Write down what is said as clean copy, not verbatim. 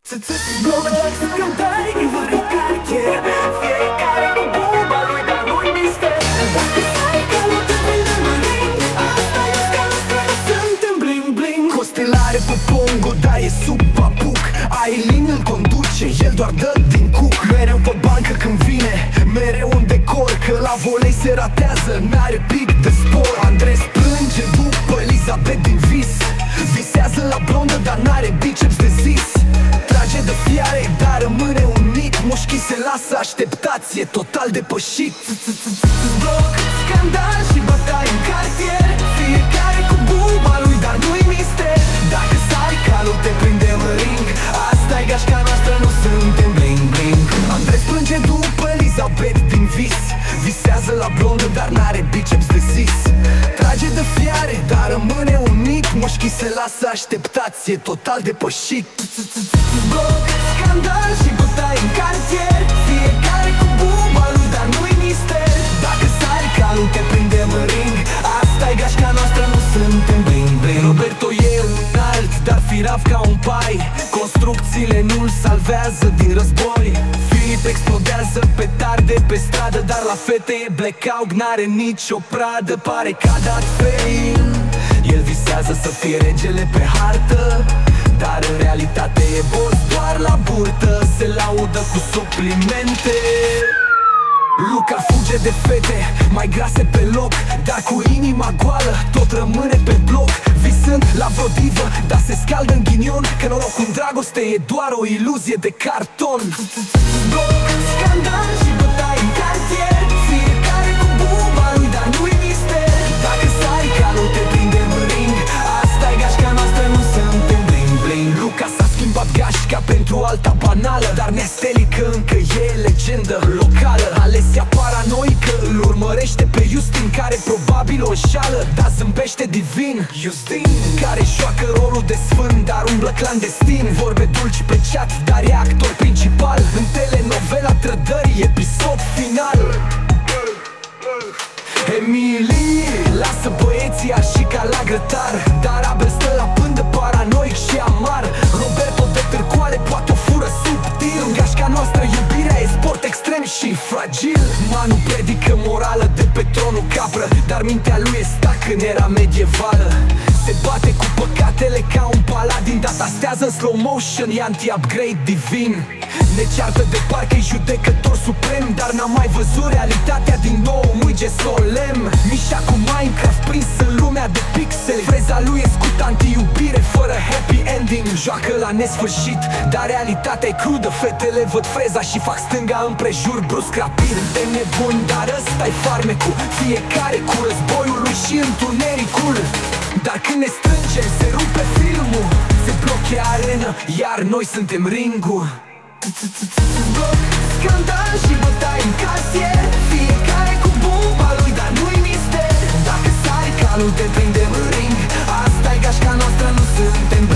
Bloc, scandal, în cartier. Fiecare cu buba lui, dar nu-i mister. Dacă stai ca nu te prinde mărin, asta e scala stră, suntem bling bling. Costelare pe pongo, dar e sub papuc. Ailin îl conduce, el doar dă din cuc. Mereu pe bancă când vine, mereu un decor. Că la volei se ratează, n-are pic de spor. Andres plânge după Elizabeth din vis. Visează la blondă, dar n-are biceps de zis. Trage de fiare, dar rămâne unit. Mușchii se lasă așteptați, e total depășit. Bloc, scandal și bătaie în cartier. Fiecare cu buba lui, dar nu-i mister. Dacă sari calul, te prindem în ring. Asta e gașca noastră, nu suntem bling bling. Andres plânge după Elizabeth din vis. Visează la blondă, dar n-are biceps de zis. Trage de fiare, dar rămâne unit. Mușchii se lasă așteptați, e total depășit. Bloc, scandal și bătaie în cartier. Fiecare cu buba lui, dar nu-i mister. Dacă sari calul, te prindem în ring. Asta e gașca noastră, nu suntem bling bling. Roberto e înalt, dar firav ca un pai. Construcțiile nu-l salvează din război. Filip explodează petarde pe stradă, dar la fete e blackout, n-are nicio pradă. Pare că a dat fail. El visează să fie regele pe hartă, dar în realitate e boss doar la burtă. Se laudă cu suplimente. Luca fuge de fete mai grase pe loc, dar cu inima goală tot rămâne pe bloc. Visând la vreo divă, dar se scaldă în ghinion. Că norocul în dragoste e doar o iluzie de carton. Bloc, scandal și bătaie în cartier. Fiecare cu buba lui, dar nu-i mister. Dacă sari calul, te prindem în ring. Asta e gașca noastră, nu suntem bling bling. Luca s-a schimbat gașca pentru alta banală, dar Nestelică încă e legendă locală. Alesia paranoică îl urmărește pe Justin, care probabil o înșală, dar zâmbește divin. Justin, care joacă rolul de sfânt, dar umblă clandestin. Vorbe dulci pe chat, dar e actor principal în telenovela Trădării, episod final. Emilie lasă băieții și ca la grătar, dar Abel stă la pândă paranoic și amar. Roberto de târcoale poate o fură subtil. În gașca noastră iubirea e sport extrem și fragil. Manu predică morală de pe tronul capră, dar mintea lui e stac în era medievală. Se bate cu păcatele ca un paladin, dar tastează în slow motion, e anti-upgrade divin. Ne ceartă de parcă-i judecător suprem, dar n-am mai văzut realitatea din nou, muige solemn. Mișa cu Minecraft prins în lumea de pixel. Freza lui e scut anti-iubire fără happy ending. Joacă la nesfârșit, dar realitatea e crudă. Fetele văd freza și fac stânga împrejur brusc rapid. Suntem nebuni, dar ăsta-i farmecul. Fiecare cu războiul lui și întunericul. Dar când ne strângem, se rupe filmul. Se bloche arena, iar noi suntem ringul. Bloc, scandal și bătaie în cartier. Fiecare cu buba lui, dar nu-i mister. Dacă sari calul, te prindem în ring. Asta e gașca noastră, nu suntem